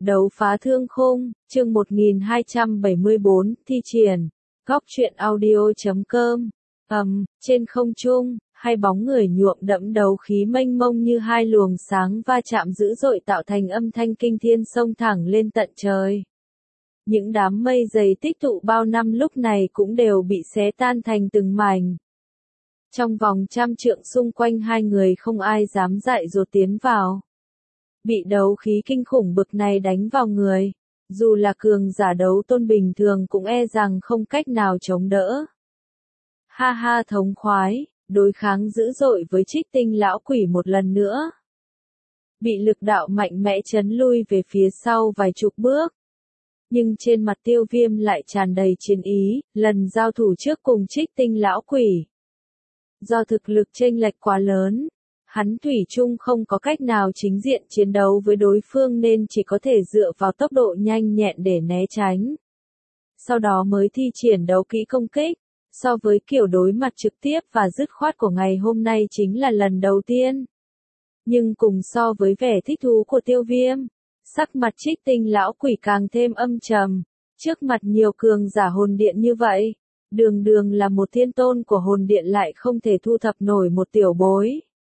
Đấu phá thương khung, chương 1274, thi triển. Góc truyện audio.com. Trên không trung, hai bóng người nhuộm đẫm đấu khí mênh mông như hai luồng sáng va chạm dữ dội tạo thành âm thanh kinh thiên xông thẳng lên tận trời. Những đám mây dày tích tụ bao năm lúc này cũng đều bị xé tan thành từng mảnh. Trong vòng 100 trượng xung quanh hai người không ai dám dại dột tiến vào. Bị đấu khí kinh khủng bực này đánh vào người, dù là cường giả đấu tôn bình thường cũng e rằng không cách nào chống đỡ. Ha ha, thống khoái, đối kháng dữ dội với Trích Tinh lão quỷ một lần nữa. Bị lực đạo mạnh mẽ chấn lui về phía sau vài chục bước. Nhưng trên mặt Tiêu Viêm lại tràn đầy chiến ý, lần giao thủ trước cùng Trích Tinh lão quỷ. Do thực lực chênh lệch quá lớn, hắn thủy chung không có cách nào chính diện chiến đấu với đối phương nên chỉ có thể dựa vào tốc độ nhanh nhẹn để né tránh. Sau đó mới thi triển đấu kỹ công kích, so với kiểu đối mặt trực tiếp và dứt khoát của ngày hôm nay chính là lần đầu tiên. Nhưng cùng so với vẻ thích thú của Tiêu Viêm, sắc mặt Trích Tinh lão quỷ càng thêm âm trầm, trước mặt nhiều cường giả hồn điện như vậy. Đường đường là một thiên tôn của hồn điện lại không thể thu thập nổi một tiểu bối.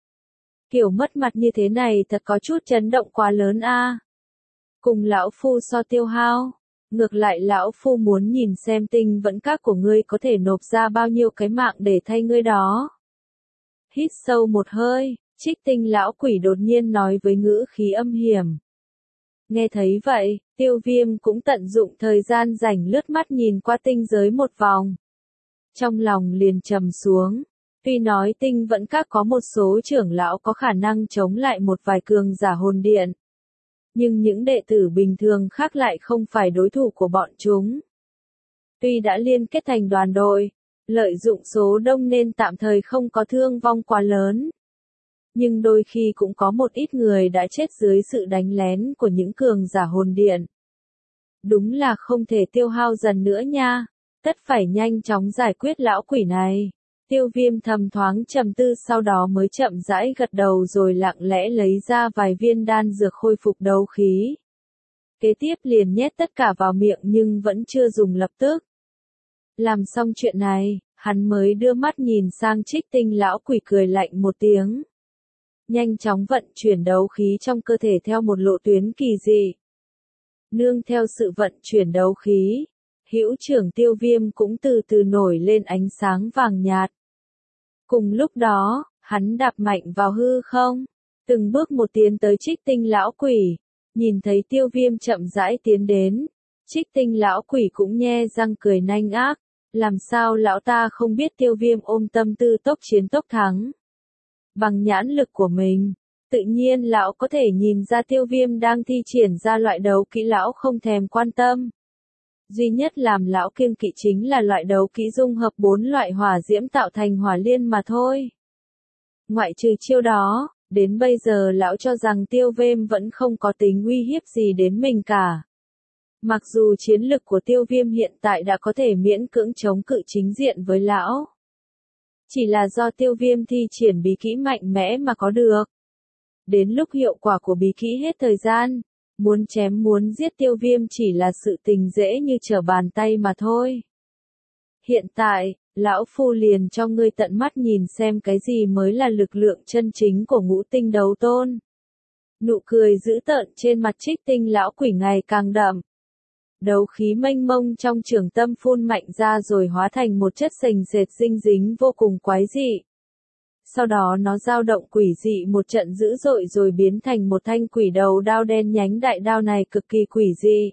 Kiểu mất mặt như thế này thật có chút chấn động quá lớn a. Cùng lão phu so tiêu hao, ngược lại lão phu muốn nhìn xem tinh vẫn các của ngươi có thể nộp ra bao nhiêu cái mạng để thay ngươi đó. Hít sâu một hơi, Trích Tinh lão quỷ đột nhiên nói với ngữ khí âm hiểm. Nghe thấy vậy, Tiêu Viêm cũng tận dụng thời gian rảnh lướt mắt nhìn qua tinh giới một vòng. Trong lòng liền trầm xuống, tuy nói tinh vẫn các có một số trưởng lão có khả năng chống lại một vài cường giả hồn điện. Nhưng những đệ tử bình thường khác lại không phải đối thủ của bọn chúng. Tuy đã liên kết thành đoàn đội, lợi dụng số đông nên tạm thời không có thương vong quá lớn. Nhưng đôi khi cũng có một ít người đã chết dưới sự đánh lén của những cường giả hồn điện. Đúng là không thể tiêu hao dần nữa nha. Tất phải nhanh chóng giải quyết lão quỷ này. Tiêu Viêm thầm thoáng trầm tư sau đó mới chậm rãi gật đầu rồi lặng lẽ lấy ra vài viên đan dược khôi phục đấu khí. Kế tiếp liền nhét tất cả vào miệng nhưng vẫn chưa dùng lập tức. Làm xong chuyện này, hắn mới đưa mắt nhìn sang Trích Tinh lão quỷ cười lạnh một tiếng. Nhanh chóng vận chuyển đấu khí trong cơ thể theo một lộ tuyến kỳ dị. Nương theo sự vận chuyển đấu khí, hữu trưởng Tiêu Viêm cũng từ từ nổi lên ánh sáng vàng nhạt. Cùng lúc đó, hắn đạp mạnh vào hư không, từng bước một tiến tới Trích Tinh lão quỷ, nhìn thấy Tiêu Viêm chậm rãi tiến đến, Trích Tinh lão quỷ cũng nhe răng cười nanh ác, làm sao lão ta không biết Tiêu Viêm ôm tâm tư tốc chiến tốc thắng. Bằng nhãn lực của mình, tự nhiên lão có thể nhìn ra Tiêu Viêm đang thi triển ra loại đấu kỹ lão không thèm quan tâm. Duy nhất làm lão kiêng kỵ chính là loại đấu kỹ dung hợp 4 loại hỏa diễm tạo thành hỏa liên mà thôi. Ngoại trừ chiêu đó, đến bây giờ lão cho rằng Tiêu Viêm vẫn không có tính uy hiếp gì đến mình cả. Mặc dù chiến lực của Tiêu Viêm hiện tại đã có thể miễn cưỡng chống cự chính diện với lão. Chỉ là do Tiêu Viêm thi triển bí kỹ mạnh mẽ mà có được. Đến lúc hiệu quả của bí kỹ hết thời gian, muốn chém muốn giết Tiêu Viêm chỉ là sự tình dễ như trở bàn tay mà thôi. Hiện tại, lão phu liền cho ngươi tận mắt nhìn xem cái gì mới là lực lượng chân chính của ngũ tinh đấu tôn. Nụ cười dữ tợn trên mặt Trích Tinh lão quỷ ngày càng đậm. Đấu khí mênh mông trong trường tâm phun mạnh ra rồi hóa thành một chất sền sệt dinh dính vô cùng quái dị. Sau đó nó dao động quỷ dị một trận dữ dội rồi biến thành một thanh quỷ đầu đao đen nhánh, đại đao này cực kỳ quỷ dị.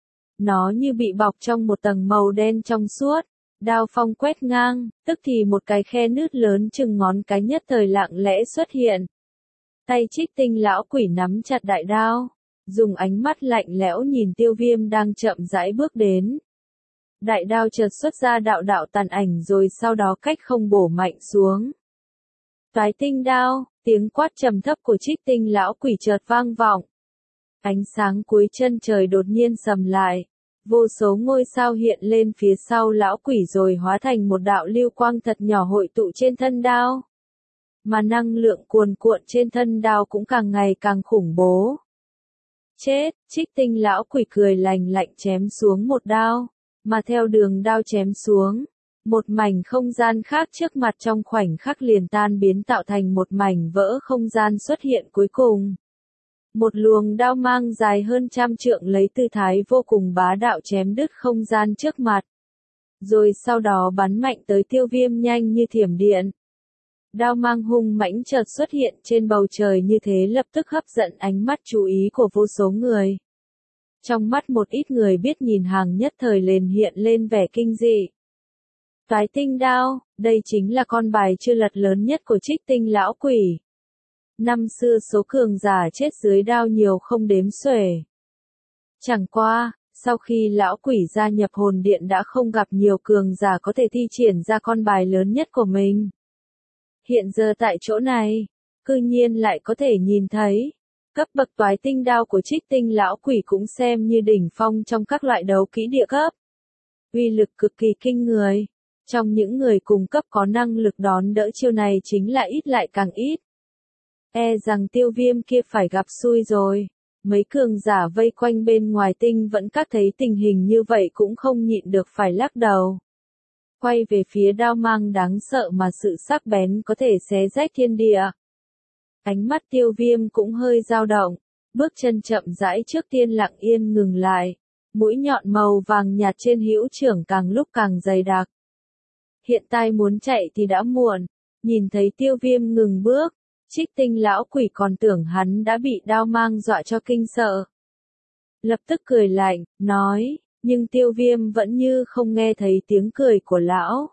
Nó như bị bọc trong một tầng màu đen trong suốt, đao phong quét ngang, tức thì một cái khe nứt lớn chừng ngón cái nhất thời lặng lẽ xuất hiện. Tay Trích Tinh lão quỷ nắm chặt đại đao, dùng ánh mắt lạnh lẽo nhìn Tiêu Viêm đang chậm rãi bước đến. Đại đao chợt xuất ra đạo đạo tàn ảnh rồi sau đó cách không bổ mạnh xuống. Toái tinh đao, tiếng quát trầm thấp của Trích Tinh lão quỷ chợt vang vọng. Ánh sáng cuối chân trời đột nhiên sầm lại, vô số ngôi sao hiện lên phía sau lão quỷ rồi hóa thành một đạo lưu quang thật nhỏ hội tụ trên thân đao. Mà năng lượng cuồn cuộn trên thân đao cũng càng ngày càng khủng bố. Chết, Trích Tinh lão quỷ cười lành lạnh chém xuống một đao, mà theo đường đao chém xuống, một mảnh không gian khác trước mặt trong khoảnh khắc liền tan biến tạo thành một mảnh vỡ không gian xuất hiện cuối cùng. Một luồng đao mang dài hơn 100 trượng lấy tư thái vô cùng bá đạo chém đứt không gian trước mặt. Rồi sau đó bắn mạnh tới Tiêu Viêm nhanh như thiểm điện. Đao mang hung mãnh chợt xuất hiện trên bầu trời như thế lập tức hấp dẫn ánh mắt chú ý của vô số người. Trong mắt một ít người biết nhìn hàng nhất thời liền hiện lên vẻ kinh dị. Toái tinh đao, đây chính là con bài chưa lật lớn nhất của Trích Tinh lão quỷ. Năm xưa số cường giả chết dưới đao nhiều không đếm xuể. Chẳng qua, sau khi lão quỷ gia nhập hồn điện đã không gặp nhiều cường giả có thể thi triển ra con bài lớn nhất của mình. Hiện giờ tại chỗ này, cư nhiên lại có thể nhìn thấy, cấp bậc toái tinh đao của Trích Tinh lão quỷ cũng xem như đỉnh phong trong các loại đấu kỹ địa cấp. Uy lực cực kỳ kinh người. Trong những người cùng cấp có năng lực đón đỡ chiêu này chính là ít lại càng ít. E rằng Tiêu Viêm kia phải gặp xui rồi. Mấy cường giả vây quanh bên ngoài tinh vẫn các thấy tình hình như vậy cũng không nhịn được phải lắc đầu. Quay về phía đao mang đáng sợ mà sự sắc bén có thể xé rách thiên địa. Ánh mắt Tiêu Viêm cũng hơi dao động, bước chân chậm rãi trước tiên lặng yên ngừng lại. Mũi nhọn màu vàng nhạt trên hữu trưởng càng lúc càng dày đặc. Hiện tại muốn chạy thì đã muộn, nhìn thấy Tiêu Viêm ngừng bước, Trích Tinh lão quỷ còn tưởng hắn đã bị đao mang dọa cho kinh sợ. Lập tức cười lạnh, nói, nhưng Tiêu Viêm vẫn như không nghe thấy tiếng cười của lão.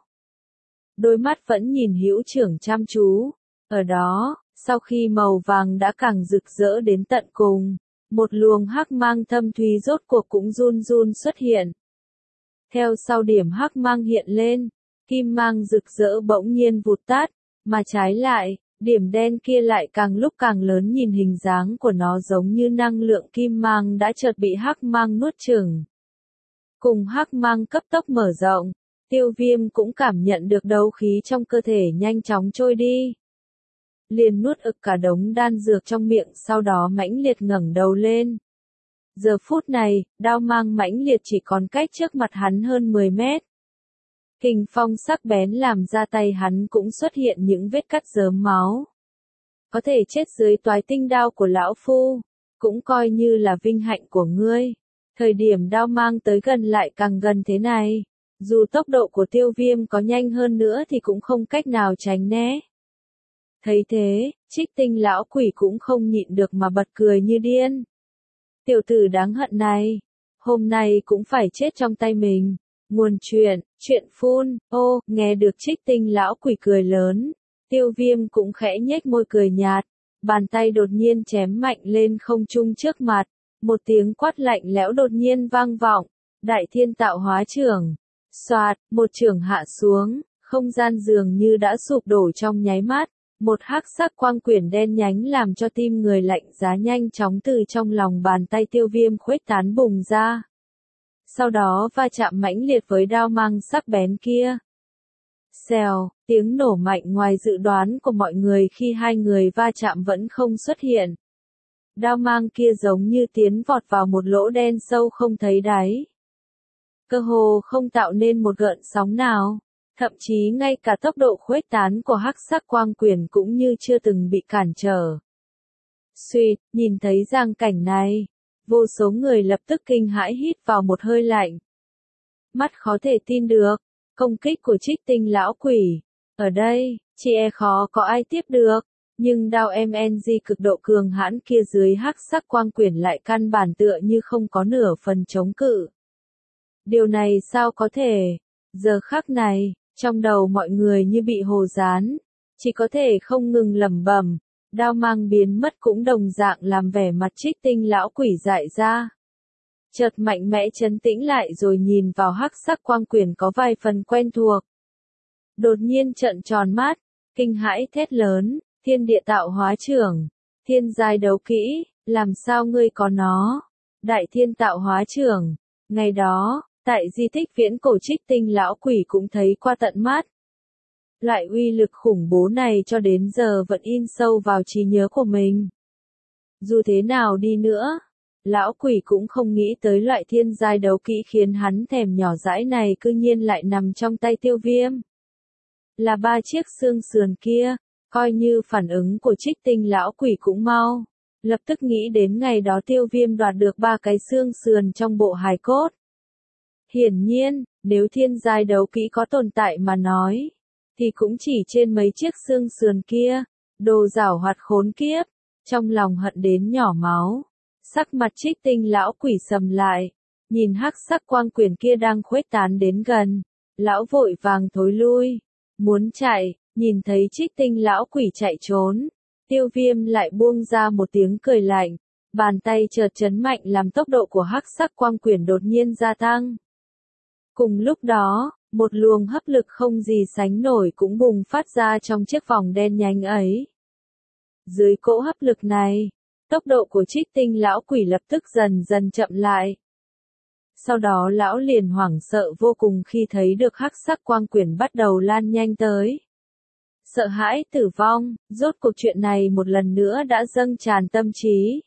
Đôi mắt vẫn nhìn hữu trưởng chăm chú, ở đó, sau khi màu vàng đã càng rực rỡ đến tận cùng, một luồng hắc mang thâm thúy rốt cuộc cũng run run xuất hiện. Theo sau điểm hắc mang hiện lên, kim mang rực rỡ bỗng nhiên vụt tắt, mà trái lại, điểm đen kia lại càng lúc càng lớn nhìn hình dáng của nó giống như năng lượng kim mang đã chợt bị hắc mang nuốt chửng. Cùng hắc mang cấp tốc mở rộng, Tiêu Viêm cũng cảm nhận được đấu khí trong cơ thể nhanh chóng trôi đi. Liền nuốt ực cả đống đan dược trong miệng sau đó mãnh liệt ngẩng đầu lên. Giờ phút này, đao mang mãnh liệt chỉ còn cách trước mặt hắn hơn 10 mét. Kình phong sắc bén làm ra tay hắn cũng xuất hiện những vết cắt rớm máu. Có thể chết dưới toái tinh đao của lão phu, cũng coi như là vinh hạnh của ngươi. Thời điểm đao mang tới gần lại càng gần thế này, dù tốc độ của Tiêu Viêm có nhanh hơn nữa thì cũng không cách nào tránh né. Thấy thế, Trích Tinh lão quỷ cũng không nhịn được mà bật cười như điên. Tiểu tử đáng hận này, hôm nay cũng phải chết trong tay mình. Nguồn chuyện phun, nghe được Trích Tinh lão quỷ cười lớn, Tiêu Viêm cũng khẽ nhếch môi cười nhạt, bàn tay đột nhiên chém mạnh lên không trung trước mặt, một tiếng quát lạnh lẽo đột nhiên vang vọng, Đại Thiên Tạo Hóa Chưởng, xoạt, một chưởng hạ xuống, không gian dường như đã sụp đổ trong nháy mắt, một hắc sắc quang quyển đen nhánh làm cho tim người lạnh giá nhanh chóng từ trong lòng bàn tay Tiêu Viêm khuếch tán bùng ra. Sau đó va chạm mãnh liệt với đao mang sắc bén kia. Xèo, tiếng nổ mạnh ngoài dự đoán của mọi người khi hai người va chạm vẫn không xuất hiện. Đao mang kia giống như tiến vọt vào một lỗ đen sâu không thấy đáy. Cơ hồ không tạo nên một gợn sóng nào, thậm chí ngay cả tốc độ khuếch tán của hắc sắc quang quyển cũng như chưa từng bị cản trở. Suýt, nhìn thấy giang cảnh này. Vô số người lập tức kinh hãi hít vào một hơi lạnh. Mắt khó thể tin được, công kích của Trích Tinh lão quỷ. Ở đây, chỉ e khó có ai tiếp được, nhưng đao MNG cực độ cường hãn kia dưới hắc sắc quang quyển lại căn bản tựa như không có nửa phần chống cự. Điều này sao có thể? Giờ khắc này, trong đầu mọi người như bị hồ dán, chỉ có thể không ngừng lẩm bẩm. Đao mang biến mất cũng đồng dạng làm vẻ mặt Trích Tinh lão quỷ dại ra. Chợt mạnh mẽ trấn tĩnh lại rồi nhìn vào hắc sắc quang quyển có vài phần quen thuộc. Đột nhiên trợn tròn mắt, kinh hãi thét lớn, Thiên Địa Tạo Hóa Chưởng, thiên giai đấu kỹ, làm sao ngươi có nó? Đại Thiên Tạo Hóa Chưởng, ngày đó, tại di tích viễn cổ Trích Tinh lão quỷ cũng thấy qua tận mắt. Loại uy lực khủng bố này cho đến giờ vẫn in sâu vào trí nhớ của mình. Dù thế nào đi nữa, Lão quỷ cũng không nghĩ tới loại thiên giai đấu kỹ khiến hắn thèm nhỏ dãi này cư nhiên lại nằm trong tay Tiêu Viêm. Là 3 chiếc xương sườn kia, coi như phản ứng của Trích Tinh lão quỷ cũng mau. Lập tức nghĩ đến ngày đó Tiêu Viêm đoạt được 3 cái xương sườn trong bộ hài cốt. Hiển nhiên, nếu thiên giai đấu kỹ có tồn tại mà nói, thì cũng chỉ trên mấy chiếc xương sườn kia. Đồ giảo hoạt khốn kiếp, trong lòng hận đến nhỏ máu. Sắc mặt Trích Tinh lão quỷ sầm lại, nhìn hắc sắc quang quyển kia đang khuếch tán đến gần, lão vội vàng thối lui, muốn chạy, nhìn thấy Trích Tinh lão quỷ chạy trốn, Tiêu Viêm lại buông ra một tiếng cười lạnh, bàn tay chợt chấn mạnh làm tốc độ của hắc sắc quang quyển đột nhiên gia tăng. Cùng lúc đó, một luồng hấp lực không gì sánh nổi cũng bùng phát ra trong chiếc vòng đen nhánh ấy. Dưới cỗ hấp lực này, tốc độ của Trích Tinh lão quỷ lập tức dần dần chậm lại. Sau đó lão liền hoảng sợ vô cùng khi thấy được hắc sắc quang quyển bắt đầu lan nhanh tới. Sợ hãi tử vong, rốt cuộc chuyện này một lần nữa đã dâng tràn tâm trí.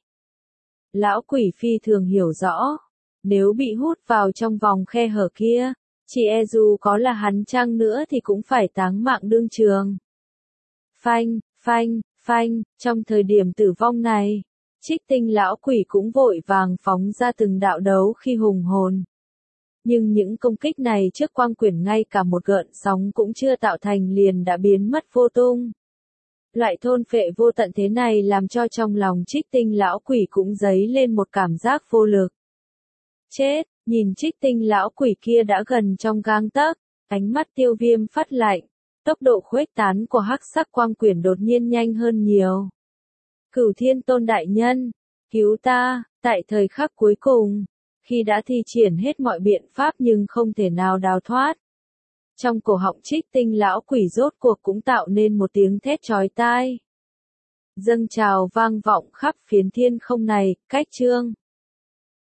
Lão quỷ phi thường hiểu rõ, nếu bị hút vào trong vòng khe hở kia, chỉ e dù có là hắn chăng nữa thì cũng phải táng mạng đương trường. Phanh, phanh, phanh, trong thời điểm tử vong này, Trích Tinh lão quỷ cũng vội vàng phóng ra từng đạo đấu khi hùng hồn. Nhưng những công kích này trước quang quyển ngay cả một gợn sóng cũng chưa tạo thành liền đã biến mất vô tung. Loại thôn phệ vô tận thế này làm cho trong lòng Trích Tinh lão quỷ cũng dấy lên một cảm giác vô lực. Chết, nhìn Trích Tinh lão quỷ kia đã gần trong gang tấc, ánh mắt Tiêu Viêm phát lạnh, tốc độ khuếch tán của hắc sắc quang quyển đột nhiên nhanh hơn nhiều. Cửu Thiên Tôn đại nhân, cứu ta, tại thời khắc cuối cùng, khi đã thi triển hết mọi biện pháp nhưng không thể nào đào thoát. Trong cổ họng Trích Tinh lão quỷ rốt cuộc cũng tạo nên một tiếng thét chói tai. Dâng trào vang vọng khắp phiến thiên không này, cách chương